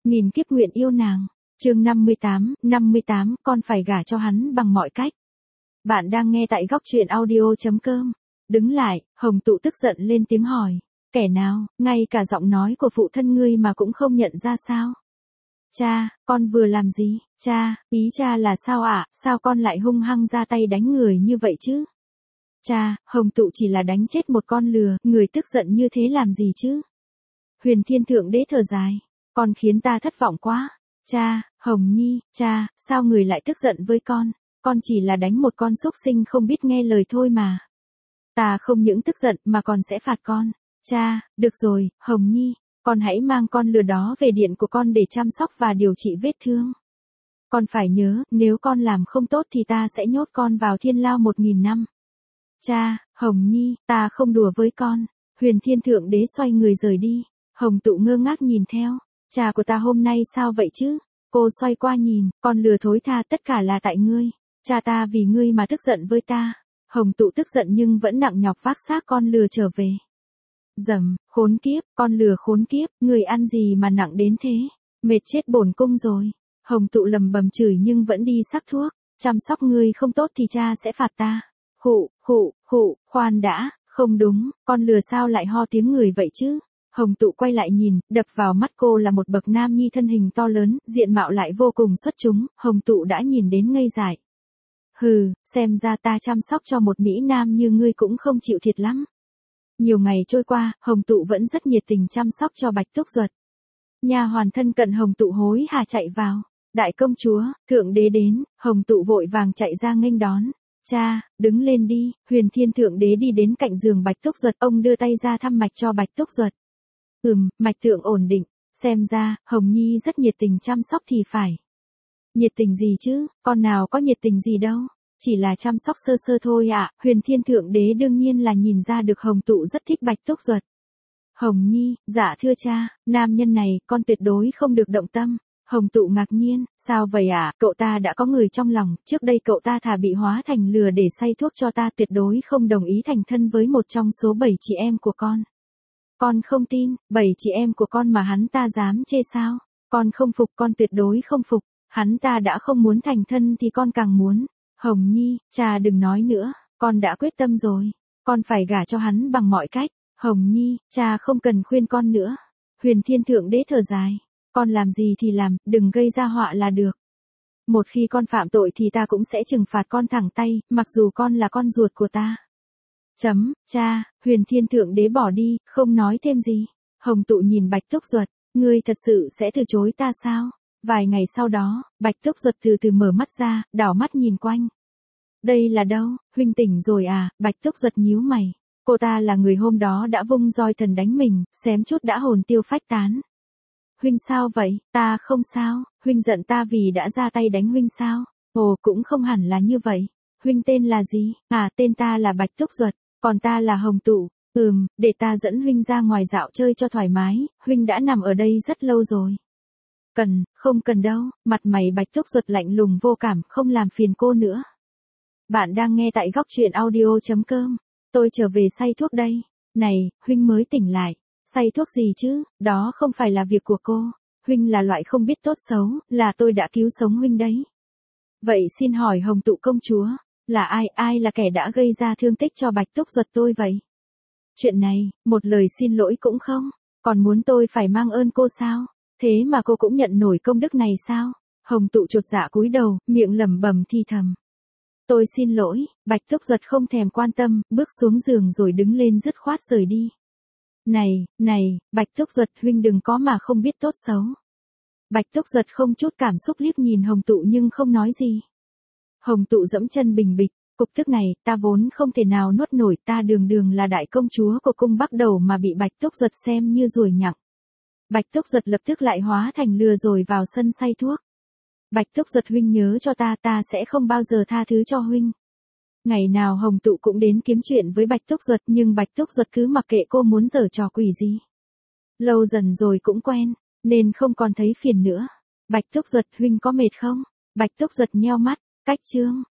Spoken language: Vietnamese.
nghìn kiếp nguyện yêu nàng. Chương 58, con phải gả cho hắn bằng mọi cách. Bạn đang nghe tại góc truyện audio.com. Đứng lại, Hồng Tụ tức giận lên tiếng hỏi. Kẻ nào, ngay cả giọng nói của phụ thân ngươi mà cũng không nhận ra sao? Cha, con vừa làm gì? Cha, ý cha là sao ạ? Sao con lại hung hăng ra tay đánh người như vậy chứ? Cha, Hồng Tụ chỉ là đánh chết một con lừa, người tức giận như thế làm gì chứ? Huyền Thiên Thượng Đế thở dài. Con khiến ta thất vọng quá. Cha, Hồng Nhi, cha, sao người lại tức giận với con? Con chỉ là đánh một con súc sinh không biết nghe lời thôi mà. Ta không những tức giận mà còn sẽ phạt con. Cha, được rồi, Hồng Nhi, con hãy mang con lừa đó về điện của con để chăm sóc và điều trị vết thương. Con phải nhớ, nếu con làm không tốt thì ta sẽ nhốt con vào thiên lao 1000 năm. Cha, Hồng Nhi, ta không đùa với con. Huyền Thiên Thượng Đế xoay người rời đi. Hồng Tụ ngơ ngác nhìn theo. Cha của ta hôm nay sao vậy chứ? Cô xoay qua nhìn, con lừa thối tha, tất cả là tại ngươi. Cha ta vì ngươi mà tức giận với ta. Hồng Tụ tức giận nhưng vẫn nặng nhọc vác xác con lừa trở về. Dầm, khốn kiếp, con lừa khốn kiếp, người ăn gì mà nặng đến thế? Mệt chết bổn cung rồi. Hồng Tụ lầm bầm chửi nhưng vẫn đi sắc thuốc. Chăm sóc ngươi không tốt thì cha sẽ phạt ta. Khụ, khoan đã, không đúng, con lừa sao lại ho tiếng người vậy chứ? Hồng Tụ quay lại nhìn, đập vào mắt cô là một bậc nam nhi thân hình to lớn, diện mạo lại vô cùng xuất chúng, Hồng Tụ đã nhìn đến ngây dại. Hừ, xem ra ta chăm sóc cho một mỹ nam như ngươi cũng không chịu thiệt lắm. Nhiều ngày trôi qua, Hồng Tụ vẫn rất nhiệt tình chăm sóc cho Bạch Túc Duật. Nha hoàn thân cận Hồng Tụ hối hả chạy vào. Đại công chúa, Thượng Đế đến, Hồng Tụ vội vàng chạy ra nghênh đón. Cha, đứng lên đi. Huyền Thiên Thượng Đế đi đến cạnh giường Bạch Túc Duật, ông đưa tay ra thăm mạch cho Bạch Túc Duật. Mạch tượng ổn định, xem ra, Hồng Nhi rất nhiệt tình chăm sóc thì phải. Nhiệt tình gì chứ, con nào có nhiệt tình gì đâu, chỉ là chăm sóc sơ sơ thôi ạ. Huyền Thiên Thượng Đế đương nhiên là nhìn ra được Hồng Tụ rất thích Bạch Túc Duật. Hồng Nhi, dạ thưa cha, nam nhân này, con tuyệt đối không được động tâm. Hồng Tụ ngạc nhiên, sao vậy ạ? Cậu ta đã có người trong lòng, trước đây cậu ta thà bị hóa thành lừa để xay thuốc cho ta, tuyệt đối không đồng ý thành thân với một trong số 7 chị em của con. Con không tin, 7 chị em của con mà hắn ta dám chê sao? Con không phục, con tuyệt đối không phục. Hắn ta đã không muốn thành thân thì con càng muốn. Hồng Nhi, cha đừng nói nữa, con đã quyết tâm rồi. Con phải gả cho hắn bằng mọi cách. Hồng Nhi, cha không cần khuyên con nữa. Huyền Thiên Thượng Đế thở dài. Con làm gì thì làm, đừng gây ra họa là được. Một khi con phạm tội thì ta cũng sẽ trừng phạt con thẳng tay, mặc dù con là con ruột của ta. Cha, Huyền Thiên Thượng Đế bỏ đi, không nói thêm gì. Hồng Tụ nhìn Bạch Túc Duật, ngươi thật sự sẽ từ chối ta sao? Vài ngày sau đó, Bạch Túc Duật từ từ mở mắt ra, đảo mắt nhìn quanh. Đây là đâu, huynh tỉnh rồi à? Bạch Túc Duật nhíu mày. Cô ta là người hôm đó đã vung roi thần đánh mình, xém chút đã hồn tiêu phách tán. Huynh sao vậy? Ta không sao, huynh giận ta vì đã ra tay đánh huynh sao? Ồ, cũng không hẳn là như vậy. Huynh tên là gì? À, tên ta là Bạch Túc Duật, còn ta là Hồng Tụ. Để ta dẫn huynh ra ngoài dạo chơi cho thoải mái, huynh đã nằm ở đây rất lâu rồi. Không cần đâu, mặt mày Bạch Túc Duật lạnh lùng vô cảm, không làm phiền cô nữa. Bạn đang nghe tại góc truyện audio.com. Tôi trở về xay thuốc đây. Này, huynh mới tỉnh lại. Xay thuốc gì chứ, đó không phải là việc của cô. Huynh là loại không biết tốt xấu, là tôi đã cứu sống huynh đấy. Vậy xin hỏi Hồng Tụ công chúa, là ai là kẻ đã gây ra thương tích cho Bạch Túc Duật tôi vậy? Chuyện này, một lời xin lỗi cũng không, còn muốn tôi phải mang ơn cô sao? Thế mà cô cũng nhận nổi công đức này sao? Hồng Tụ chột dạ cúi đầu, miệng lẩm bẩm thì thầm. Tôi xin lỗi. Bạch Túc Duật không thèm quan tâm, bước xuống giường rồi đứng lên dứt khoát rời đi. Này, Bạch Túc Duật, huynh đừng có mà không biết tốt xấu. Bạch Túc Duật không chút cảm xúc liếc nhìn Hồng Tụ nhưng không nói gì. Hồng Tụ dẫm chân bình bịch, cục tức này, ta vốn không thể nào nuốt nổi, ta đường là đại công chúa của cung Bắc Đầu mà bị Bạch Túc Duật xem như ruồi nhặng. Bạch Túc Duật lập tức lại hóa thành lừa rồi vào sân xay thuốc. Bạch Túc Duật, huynh nhớ cho ta sẽ không bao giờ tha thứ cho huynh. Ngày nào Hồng Tụ cũng đến kiếm chuyện với Bạch Túc Duật nhưng Bạch Túc Duật cứ mặc kệ cô muốn giở trò quỷ gì. Lâu dần rồi cũng quen, nên không còn thấy phiền nữa. Bạch Túc Duật, huynh có mệt không? Bạch Túc Duật nheo mắt, cách chương.